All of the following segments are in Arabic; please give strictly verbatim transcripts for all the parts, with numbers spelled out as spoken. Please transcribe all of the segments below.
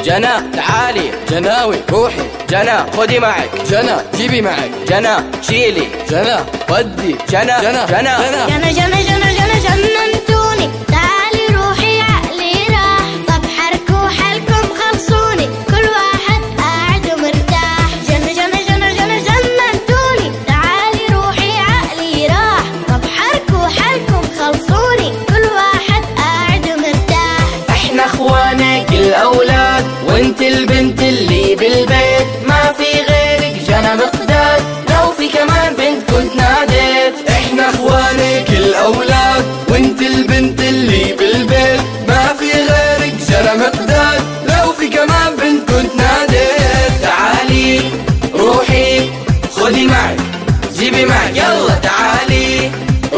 جنى تعالي، جناوي روحي، جنى خدي معك، جنى جيبي معك، جنى شيلي، جنى ودي، جنى جنى جنى جنى جنى جنى جنى جننتوني، تعالي روحي عقلي راح، طب حركوا حالكم خلصوني، كل واحد قاعد ومرتاح. جنى جنى جنى جنى جننتوني، تعالي روحي عقلي راح، طب حركوا حالكم خلصوني، كل واحد قاعد ومرتاح. احنا اخوانك الاولاد وانت البنت اللي بالبيت، ما في غيرك جنى مقداد، لو في كمان بنت كنت ناديت. احنا اخوانك الاولاد وانت البنت اللي بالبيت، ما في غيرك جنى مقداد، لو في كمان بنت كنت ناديت. تعالي روحي خدي معك، جيبي معك، يلا تعالي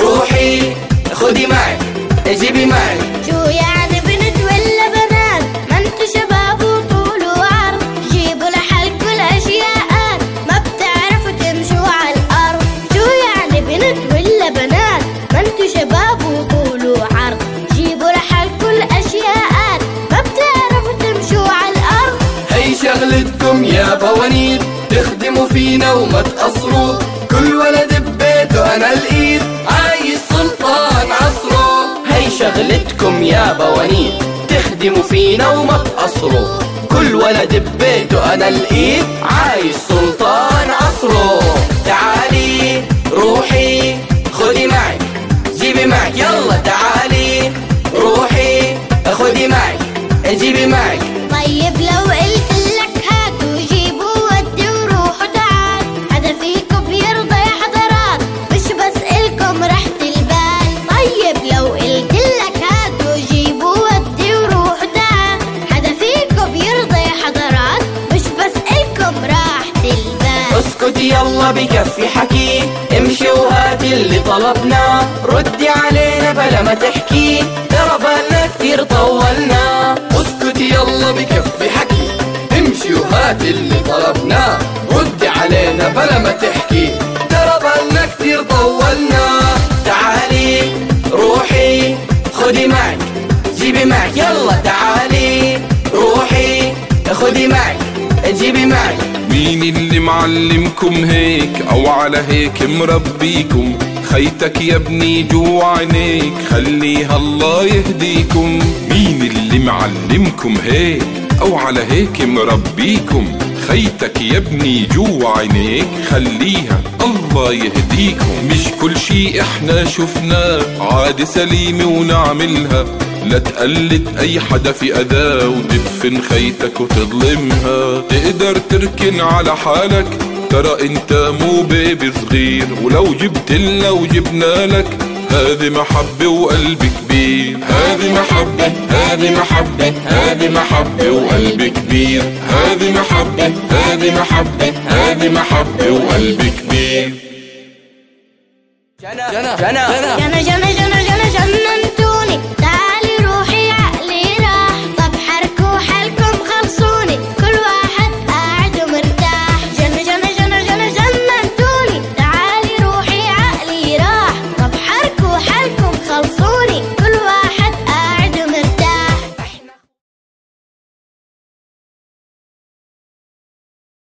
روحي خدي معك، جيبي معك. شو يعني بنت ولا بنات؟ ما انتو شباب وطول وعرض، جيبوا لحالكوا الاشياء، ما بتعرفوا تمشوا على الارض. شو يعني بنت ولا بنات؟ ما انتو شباب وطول وعرض، جيبوا لحالكوا الاشياء، ما بتعرفوا تمشوا على الارض. هي شغلتكم يا بوانيت، تخدموا فينا وما تقصروا، كل ولد ببيته انا الايد، عايز سلطان عصره. هي شغلتكم يا بوانيت، تخدموا فينا وما تقصروا، كل ولد ببيته انا الايد، عايز سلطان عصره. تعالي روحي خدي معك، جيبي معك، يلا تعالي روحي خدي معك، جيبي معك. طيب لو قلت لك هاتوا جيبوا ودي وروحوا تعال، حدا فيكم بيرضى يا حضرات؟ مش بسألكم راحة البال. طيب لو قلت لك هاتوا جيبوا ودي وروحوا تعال، حدا فيكم بيرضى يا حضرات؟ مش بسألكم راحة البال. اسكت يلا بكفي حكي، امشي وهاتي اللي طلبناه، ردي علينا بلا ما تحكي، ترى بالنا كتير طولنا. اسكت يلا بكفي حكي، امشي وهاتي اللي طلبناه، ردي علينا بلا ما تحكي، ترى بالنا كتير طولنا. تعالي روحي خدي معك، جيبي معك، يلا تعالي روحي خدي معك، جيبي معك. مين اللي معلمكم هيك او على هيك مربيكم؟ خيتك يا ابني جوا عينيك، خليها الله يهديكم. مين اللي معلمكم هيك او على هيك مربيكم؟ خيتك يا ابني جوا عينيك، خليها الله يهديكم. مش كل شي احنا شفناه عادي سليمة ونعملها، لا تقلد اي حدا في اذاه وتدفن خيتك وتظلمها. تقدر تركن على حالك، ترى انت مو بيبي صغير، ولو جبتلنا وجبنا لك هذه محبة وقلب كبير. هذه محبة هذه محبة هذه محبة وقلب كبير. هذه محبة هذه محبة هذه محبة وقلب كبير. جنى جنى جنى جنى جنى جنى